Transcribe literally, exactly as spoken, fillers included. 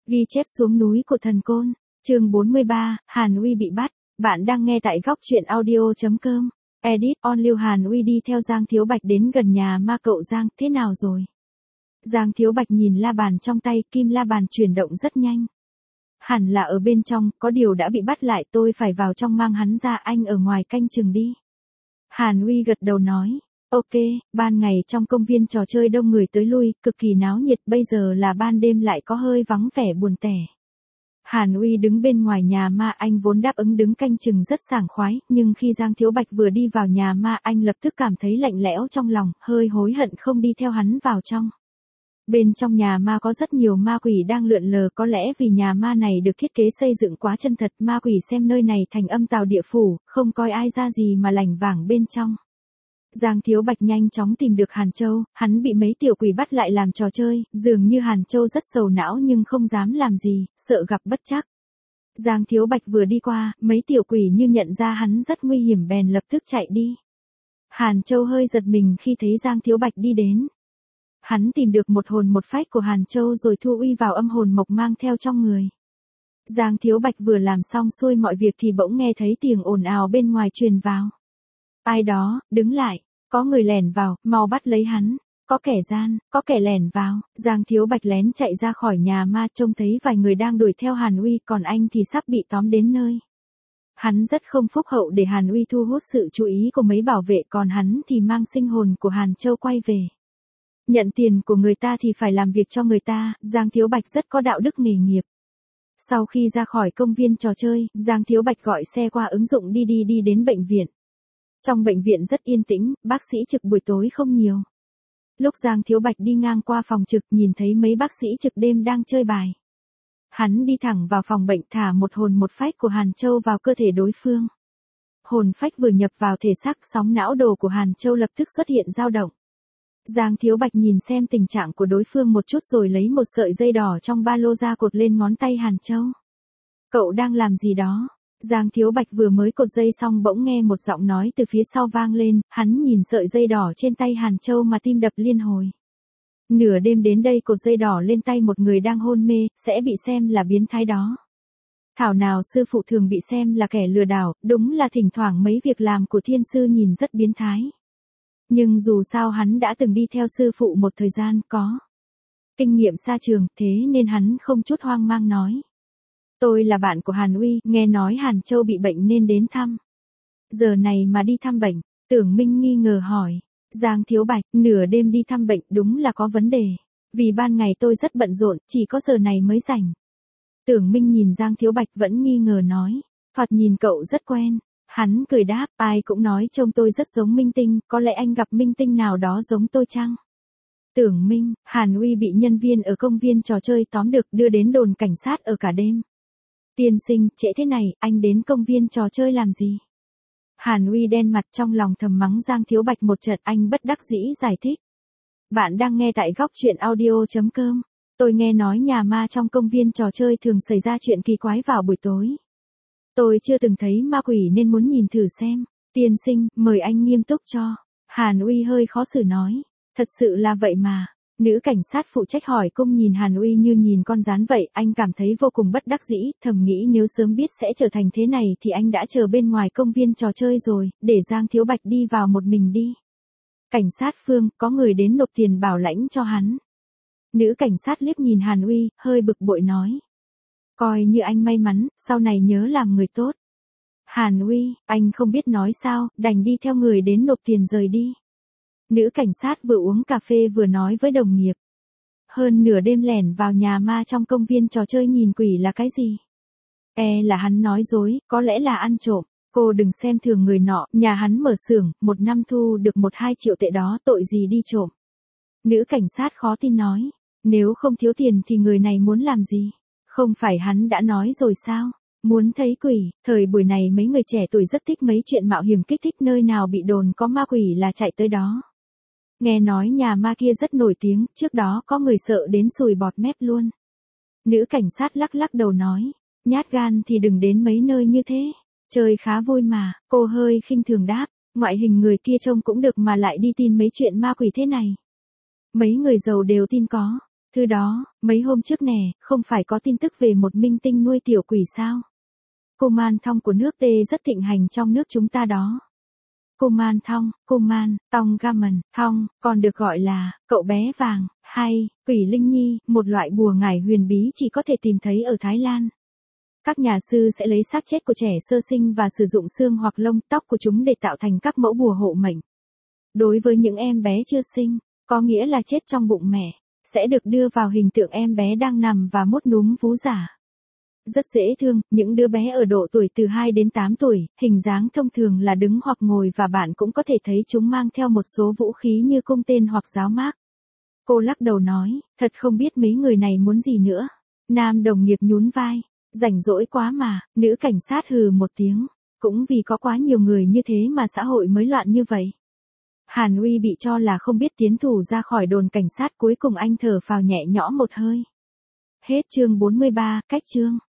Ghi chép xuống núi của thần côn, chương bốn mươi ba, Hàn Uy bị bắt. Bạn đang nghe tại góc truyện audio chấm com. Edit on Lưu Hàn Uy đi theo Giang Thiếu Bạch đến gần nhà ma cậu Giang, thế nào rồi? Giang Thiếu Bạch nhìn la bàn trong tay, kim la bàn chuyển động rất nhanh. Hẳn là ở bên trong, có điều đã bị bắt lại, tôi phải vào trong mang hắn ra, anh ở ngoài canh chừng đi. Hàn Uy gật đầu nói, ok, ban ngày trong công viên trò chơi đông người tới lui, cực kỳ náo nhiệt, bây giờ là ban đêm lại có hơi vắng vẻ buồn tẻ. Hàn Uy đứng bên ngoài nhà ma, anh vốn đáp ứng đứng canh chừng rất sảng khoái, nhưng khi Giang Thiếu Bạch vừa đi vào nhà ma, anh lập tức cảm thấy lạnh lẽo trong lòng, hơi hối hận không đi theo hắn vào trong. Bên trong nhà ma có rất nhiều ma quỷ đang lượn lờ, có lẽ vì nhà ma này được thiết kế xây dựng quá chân thật, ma quỷ xem nơi này thành âm tào địa phủ, không coi ai ra gì mà lảnh vảng bên trong. Giang Thiếu Bạch nhanh chóng tìm được Hàn Châu, hắn bị mấy tiểu quỷ bắt lại làm trò chơi, dường như Hàn Châu rất sầu não nhưng không dám làm gì, sợ gặp bất trắc. Giang Thiếu Bạch vừa đi qua, mấy tiểu quỷ như nhận ra hắn rất nguy hiểm bèn lập tức chạy đi. Hàn Châu hơi giật mình khi thấy Giang Thiếu Bạch đi đến. Hắn tìm được một hồn một phách của Hàn Châu rồi thu uy vào âm hồn mộc mang theo trong người. Giang Thiếu Bạch vừa làm xong xuôi mọi việc thì bỗng nghe thấy tiếng ồn ào bên ngoài truyền vào. Ai đó, đứng lại, có người lẻn vào, mau bắt lấy hắn, có kẻ gian, có kẻ lẻn vào. Giang Thiếu Bạch lén chạy ra khỏi nhà ma, trông thấy vài người đang đuổi theo Hàn Uy, còn anh thì sắp bị tóm đến nơi. Hắn rất không phúc hậu để Hàn Uy thu hút sự chú ý của mấy bảo vệ, còn hắn thì mang sinh hồn của Hàn Châu quay về. Nhận tiền của người ta thì phải làm việc cho người ta, Giang Thiếu Bạch rất có đạo đức nghề nghiệp. Sau khi ra khỏi công viên trò chơi, Giang Thiếu Bạch gọi xe qua ứng dụng đi đi đi đến bệnh viện. Trong bệnh viện rất yên tĩnh, bác sĩ trực buổi tối không nhiều. Lúc Giang Thiếu Bạch đi ngang qua phòng trực nhìn thấy mấy bác sĩ trực đêm đang chơi bài. Hắn đi thẳng vào phòng bệnh thả một hồn một phách của Hàn Châu vào cơ thể đối phương. Hồn phách vừa nhập vào thể xác, sóng não đồ của Hàn Châu lập tức xuất hiện dao động. Giang Thiếu Bạch nhìn xem tình trạng của đối phương một chút rồi lấy một sợi dây đỏ trong ba lô ra cột lên ngón tay Hàn Châu. Cậu đang làm gì đó? Giang Thiếu Bạch vừa mới cột dây xong bỗng nghe một giọng nói từ phía sau vang lên, hắn nhìn sợi dây đỏ trên tay Hàn Châu mà tim đập liên hồi. Nửa đêm đến đây cột dây đỏ lên tay một người đang hôn mê, sẽ bị xem là biến thái đó. Thảo nào sư phụ thường bị xem là kẻ lừa đảo, đúng là thỉnh thoảng mấy việc làm của thiên sư nhìn rất biến thái. Nhưng dù sao hắn đã từng đi theo sư phụ một thời gian, có kinh nghiệm xa trường, thế nên hắn không chút hoang mang nói. Tôi là bạn của Hàn Uy, nghe nói Hàn Châu bị bệnh nên đến thăm. Giờ này mà đi thăm bệnh, Tưởng Minh nghi ngờ hỏi. Giang Thiếu Bạch, nửa đêm đi thăm bệnh đúng là có vấn đề. Vì ban ngày tôi rất bận rộn, chỉ có giờ này mới rảnh. Tưởng Minh nhìn Giang Thiếu Bạch vẫn nghi ngờ nói. Thoạt nhìn cậu rất quen. Hắn cười đáp, ai cũng nói trông tôi rất giống Minh Tinh, có lẽ anh gặp Minh Tinh nào đó giống tôi chăng? Tưởng Minh, Hàn Uy bị nhân viên ở công viên trò chơi tóm được đưa đến đồn cảnh sát ở cả đêm. Tiên sinh, trễ thế này, anh đến công viên trò chơi làm gì? Hàn Uy đen mặt trong lòng thầm mắng Giang Thiếu Bạch một trận, anh bất đắc dĩ giải thích. Bạn đang nghe tại góc truyện audio chấm com. Tôi nghe nói nhà ma trong công viên trò chơi thường xảy ra chuyện kỳ quái vào buổi tối. Tôi chưa từng thấy ma quỷ nên muốn nhìn thử xem. Tiên sinh, mời anh nghiêm túc cho. Hàn Uy hơi khó xử nói. Thật sự là vậy mà. Nữ cảnh sát phụ trách hỏi cung nhìn Hàn Uy như nhìn con rán vậy, anh cảm thấy vô cùng bất đắc dĩ, thầm nghĩ nếu sớm biết sẽ trở thành thế này thì anh đã chờ bên ngoài công viên trò chơi rồi, để Giang Thiếu Bạch đi vào một mình đi. Cảnh sát Phương, có người đến nộp tiền bảo lãnh cho hắn. Nữ cảnh sát liếc nhìn Hàn Uy, hơi bực bội nói. Coi như anh may mắn, sau này nhớ làm người tốt. Hàn Uy, anh không biết nói sao, đành đi theo người đến nộp tiền rời đi. Nữ cảnh sát vừa uống cà phê vừa nói với đồng nghiệp. Hơn nửa đêm lẻn vào nhà ma trong công viên trò chơi nhìn quỷ là cái gì? E là hắn nói dối, có lẽ là ăn trộm. Cô đừng xem thường người nọ, nhà hắn mở xưởng, một năm thu được một hai triệu tệ đó, tội gì đi trộm. Nữ cảnh sát khó tin nói. Nếu không thiếu tiền thì người này muốn làm gì? Không phải hắn đã nói rồi sao? Muốn thấy quỷ, thời buổi này mấy người trẻ tuổi rất thích mấy chuyện mạo hiểm kích thích, nơi nào bị đồn có ma quỷ là chạy tới đó. Nghe nói nhà ma kia rất nổi tiếng, trước đó có người sợ đến sùi bọt mép luôn. Nữ cảnh sát lắc lắc đầu nói, nhát gan thì đừng đến mấy nơi như thế. Chơi khá vui mà, cô hơi khinh thường đáp, ngoại hình người kia trông cũng được mà lại đi tin mấy chuyện ma quỷ thế này. Mấy người giàu đều tin có. Thứ đó, mấy hôm trước nè, không phải có tin tức về một minh tinh nuôi tiểu quỷ sao? Cô Man Thong của nước T rất thịnh hành trong nước chúng ta đó. Cô Man Thong, cô Man, Tong Gammon, Thong, còn được gọi là, cậu bé vàng, hay, quỷ linh nhi, một loại bùa ngải huyền bí chỉ có thể tìm thấy ở Thái Lan. Các nhà sư sẽ lấy xác chết của trẻ sơ sinh và sử dụng xương hoặc lông tóc của chúng để tạo thành các mẫu bùa hộ mệnh. Đối với những em bé chưa sinh, có nghĩa là chết trong bụng mẹ, sẽ được đưa vào hình tượng em bé đang nằm và mút núm vú giả. Rất dễ thương, những đứa bé ở độ tuổi từ hai đến tám tuổi, hình dáng thông thường là đứng hoặc ngồi và bạn cũng có thể thấy chúng mang theo một số vũ khí như cung tên hoặc giáo mác. Cô lắc đầu nói, thật không biết mấy người này muốn gì nữa. Nam đồng nghiệp nhún vai, rảnh rỗi quá mà, nữ cảnh sát hừ một tiếng, cũng vì có quá nhiều người như thế mà xã hội mới loạn như vậy. Hàn Uy bị cho là không biết tiến thủ ra khỏi đồn cảnh sát, cuối cùng anh thở phào nhẹ nhõm một hơi. Hết chương bốn mươi ba, cách chương.